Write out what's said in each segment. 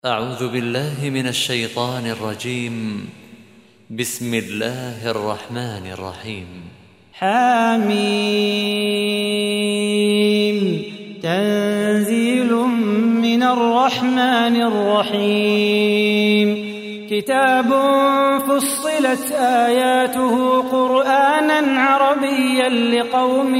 أعوذ بالله من الشيطان الرجيم. بسم الله الرحمن الرحيم. حميم. تنزيل من الرحمن الرحيم. كتاب فصلت آياته قرآنا عربيا لقوم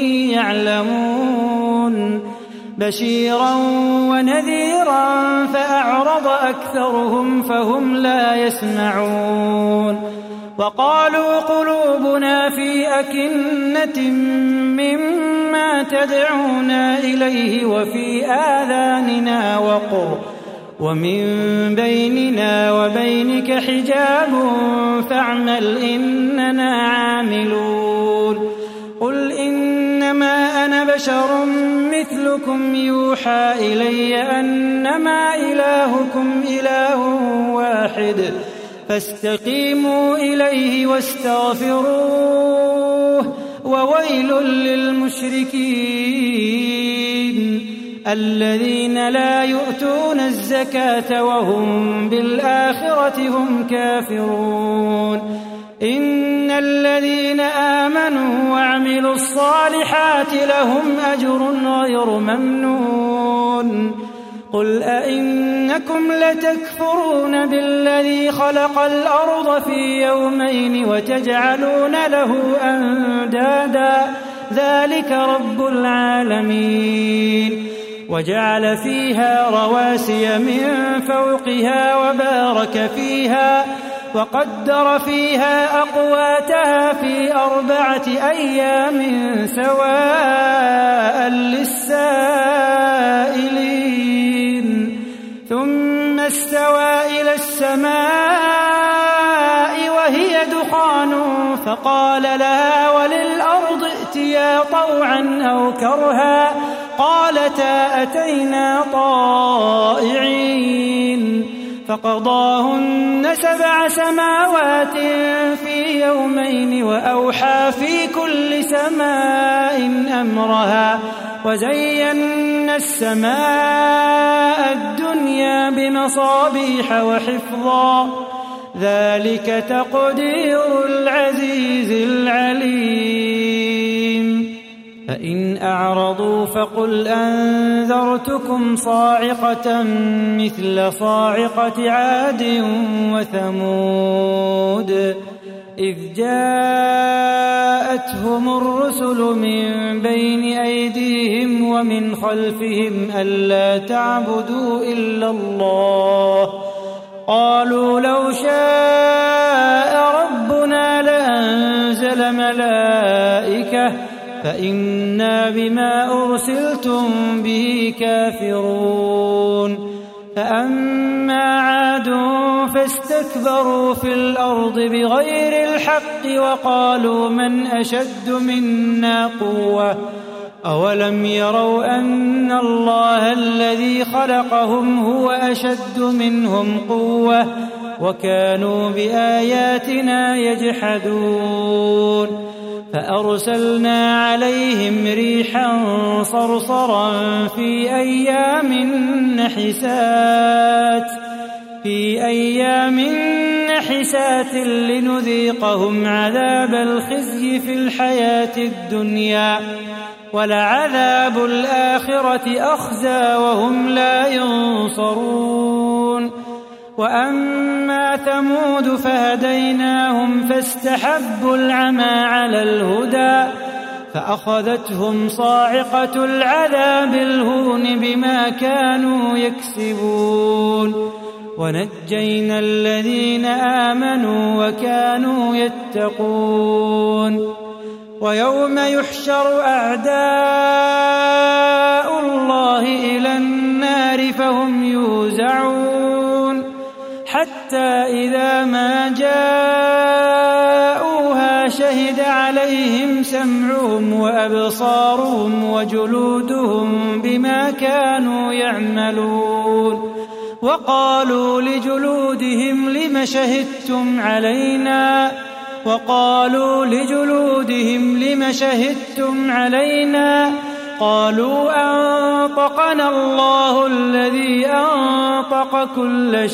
يعلمون بشيرا ونذيرا فأعرض أكثرهم فهم لا يسمعون. وقالوا قلوبنا في أكنة مما تدعونا إليه وفي آذاننا وقر ومن بيننا وبينك حجاب فاعمل إننا عاملون. قل إنما أنا بشر مثلكم يوحى إلي أنما إلهكم إله واحد فاستقيموا إليه واستغفروه وويل للمشركين الذين لا يؤتون الزكاة وهم بالآخرة هم كافرون. إن الذين آمنوا وعملوا الصالحات لهم أجر غير ممنون. قل أئنكم لتكفرون بالذي خلق الأرض في يومين وتجعلون له أندادا ذلك رب العالمين. وجعل فيها رواسي من فوقها وبارك فيها وقدر فيها أقواتها في 4 أيام سواء للسائلين. ثم استوى إلى السماء وهي دخان فقال لها وللأرض ائتيا طوعا أو كرها قالتا أتينا طائعين. فقضاهن 7 سماوات في يومين وأوحى في كل سماء أمرها وزينا السماء الدنيا بمصابيح وحفظا ذلك تقدير العزيز العليم. فإن أعرضوا فقل أنذرتكم صاعقة مثل صاعقة عاد وثمود إذ جاءتهم الرسل من بين أيديهم ومن خلفهم ألا تعبدوا إلا الله قالوا لو شاء ربنا لأنزل ملائكة فإنا بما أرسلتم به كافرون. فأما عاد فاستكبروا في الأرض بغير الحق وقالوا من أشد منا قوة أولم يروا أن الله الذي خلقهم هو أشد منهم قوة وكانوا بآياتنا يجحدون. فأرسلنا عليهم ريحا صرصرا في أيام نحسات لنذيقهم عذاب الخزي في الحياة الدنيا ولعذاب الآخرة أخزى وهم لا ينصرون. وأما ثمود فهديناهم فاستحبوا العمى على الهدى فأخذتهم صاعقة العذاب الهون بما كانوا يكسبون. ونجينا الذين آمنوا وكانوا يتقون. ويوم يحشر أعداء الله إلى النار فهم يوزعون حتى إذا ما جاءوها شهد عليهم سمعهم وأبصارهم وجلودهم بما كانوا يعملون. وقالوا لجلودهم لم شهدتم علينا قالوا أنطقنا الله الذي أنطق كل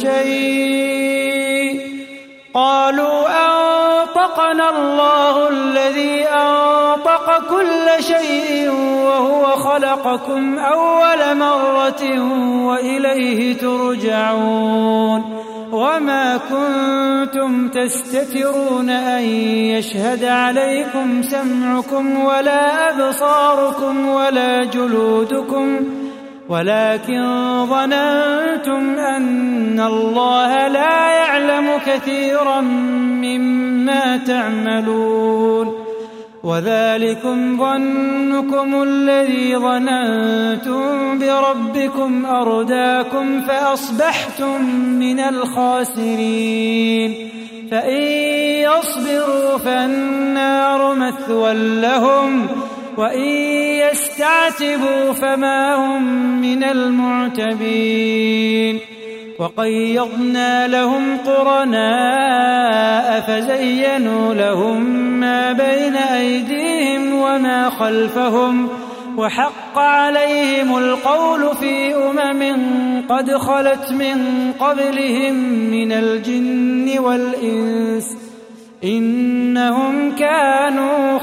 شيء وهو خلقكم أول مرة وإليه ترجعون وما كنتم تستترون أن يشهد عليكم سمعكم ولا أبصاركم ولا جلودكم ولكن ظننتم أن الله لا يعلم كثيرا مما تعملون وذلكم ظنكم الذي ظننتم بربكم أرداكم فأصبحتم من الخاسرين فإن يصبروا فالنار مثوى لهم وإن يستعتبوا فما هم من المعتبين وقيضنا لهم قرناء فزينوا لهم ما بين أيديهم وما خلفهم وحق عليهم القول في قد خلت من قبلهم من الجن والإنس إنهم كانوا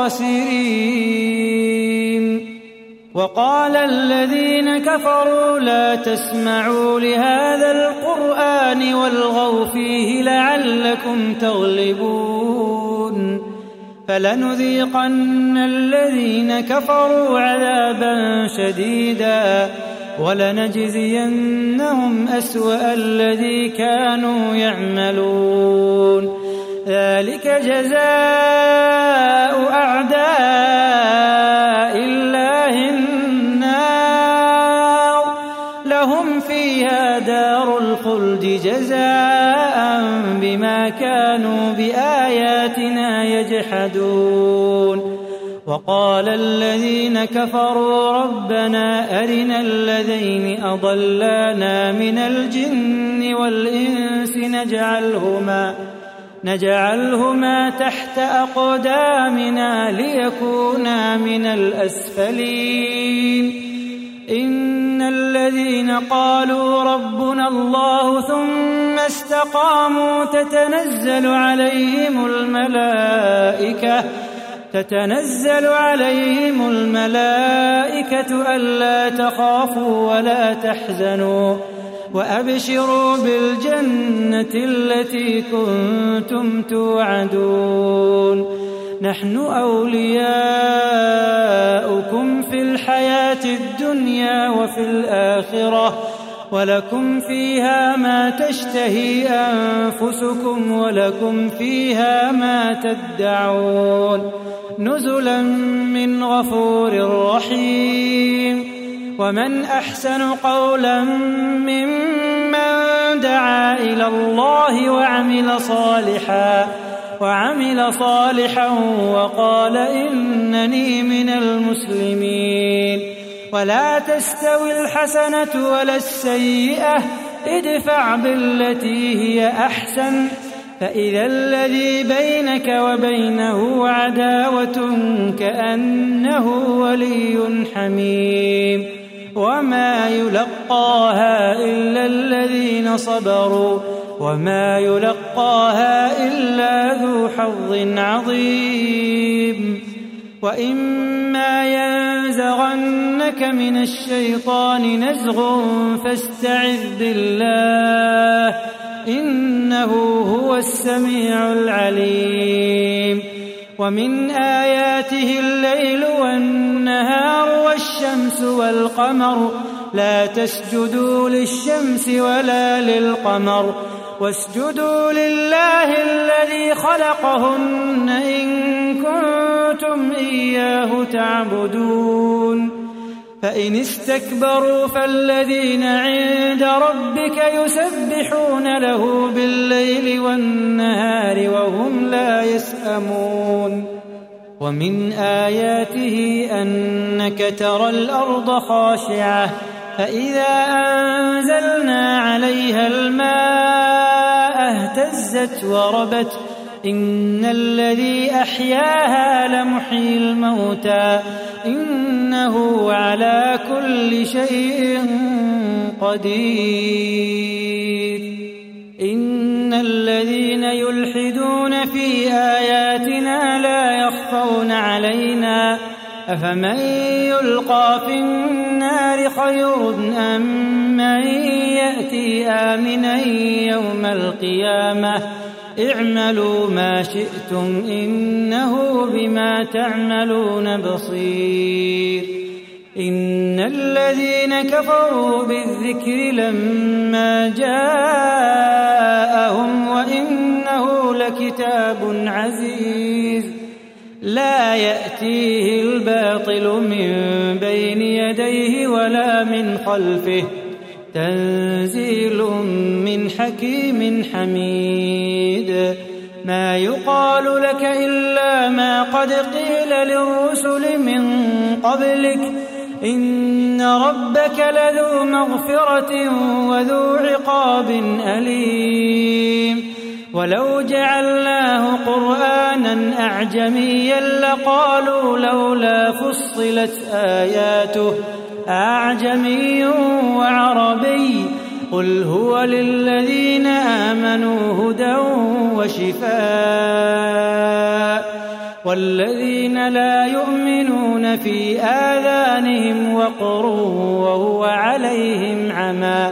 خاسرين وقال الذين كفروا لا تسمعوا لهذا القرآن والغوا فيه لعلكم تغلبون فلنذيقن الذين كفروا عذابا شديدا ولنجزينهم أسوأ الذي كانوا يعملون ذلك جزاء أعداء الله النار لهم فيها دار الخلد جزاء بما كانوا بآياتنا يجحدون وقال الذين كفروا ربنا أرنا الذين أضلانا من الجن والإنس نجعلهما تحت أقدامنا ليكونا من الأسفلين إن الذين قالوا ربنا الله ثم استقاموا تتنزل عليهم الملائكة ألا تخافوا ولا تحزنوا وأبشروا بالجنة التي كنتم توعدون نحن أولياؤكم في الحياة الدنيا وفي الآخرة ولكم فيها ما تشتهي أنفسكم ولكم فيها ما تدعون نزلا من غفور رحيم ومن أحسن قولا ممن دعا إلى الله وعمل صالحا وقال إنني من المسلمين ولا تستوي الحسنة ولا السيئة ادفع بالتي هي أحسن فإذا الذي بينك وبينه عداوة كأنه ولي حميم وما يلقاها إلا الذين صبروا وما يلقاها إلا ذو حظ عظيم وإما ينزغنك من الشيطان نزغ فاستعذ بالله إنه هو السميع العليم ومن آياته الليل والنهار والشمس والقمر لا تسجدوا للشمس ولا للقمر واسجدوا لله الذي خلقهن إن كنتم إياه تعبدون فإن استكبروا فالذين عند ربك يسبحون له بالليل والنهار وهم لا يسأمون ومن آياته أنك ترى الأرض خاشعة فإذا أنزلنا عليها الماء اهتزت وربت إن الذي أحياها لمحيي الموتى إنه على كل شيء قدير. إن الذين يلحدون في آياتنا لا يخفون علينا أفمن يلقى في النار خير أم من يأتي آمنا يوم القيامة اعملوا ما شئتم إنه بما تعملون بصير. إن الذين كفروا بالذكر لما جاءهم وإنه لكتاب عزيز لا يأتيه الباطل من بين يديه ولا من خلفه تنزيل من حكيم حميد. ما يقال لك إلا ما قد قيل للرسل من قبلك إن ربك لذو مغفرة وذو عقاب أليم. ولو جعلناه قرآنا أعجميا لقالوا لولا فصلت آياته أعجمي وعربي قل هو للذين آمنوا هدى وشفاء والذين لا يؤمنون في آذانهم وقر وهو عليهم عمى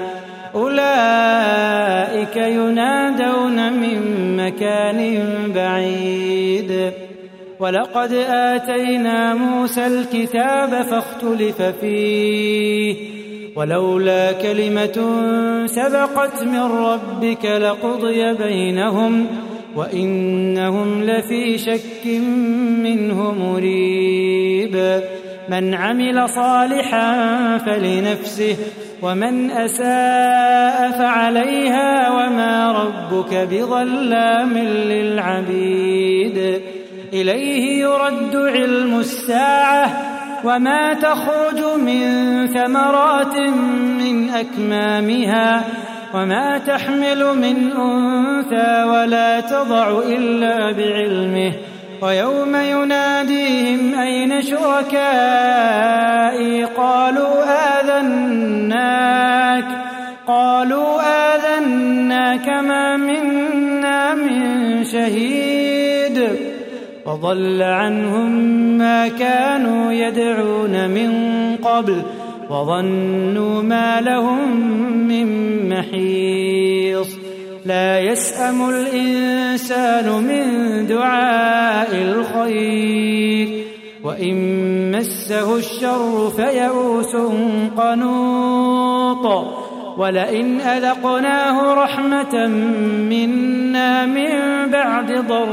أولئك ينادون من مكان بعيد. ولقد آتينا موسى الكتاب فاختلف فيه ولولا كلمة سبقت من ربك لقضي بينهم وإنهم لفي شك منه مريب. من عمل صالحا فلنفسه ومن أساء فعليها وما ربك بظلام للعبيد. إليه يرد علم الساعة وما تخرج من ثمرات من أكمامها وما تحمل من أنثى ولا تضع إلا بعلمه ويوم يناديهم أين شركائي قالوا آذناك ما منا من شهيد وضل عنهم ما كانوا يدعون من قبل وظنوا ما لهم من محيص. لا يسأم الإنسان من دعاء الخير وإن مسه الشر فيئوس قنوط. ولئن أذقناه رحمة منا من بعد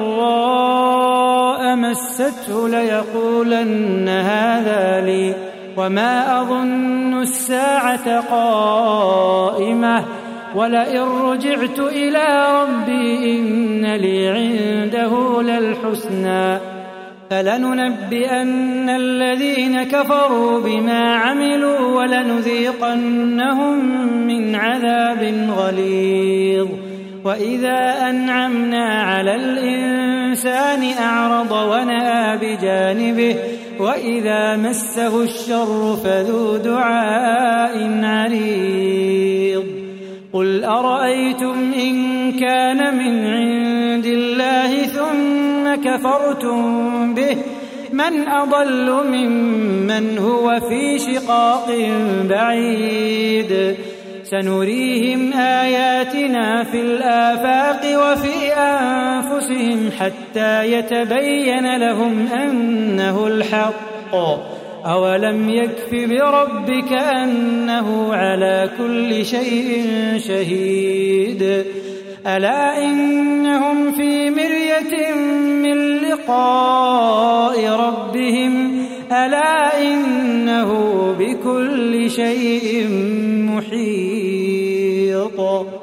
ضراء مسته ليقولن هذا لي وما أظن الساعة قائمة ولئن رجعت إلى ربي إن لي عنده للحسنى فلننبئن الذين كفروا بما عملوا ولنذيقنهم من عذاب غليظ. وإذا أنعمنا على الإنسان أعرض ونأى بجانبه وإذا مسه الشر فذو دعاء عريض. قل أرأيتم إن كان من عند الله ثم كفرتم به من أضل ممن هو في شقاق بعيد. سنريهم آياتنا في الآفاق وفي أنفسهم حتى يتبين لهم أنه الحق. أولم يكف بربك أنه على كل شيء شهيد. ألا إنهم في مرية من لقاء ربهم ألا إنه بكل شيء محيط.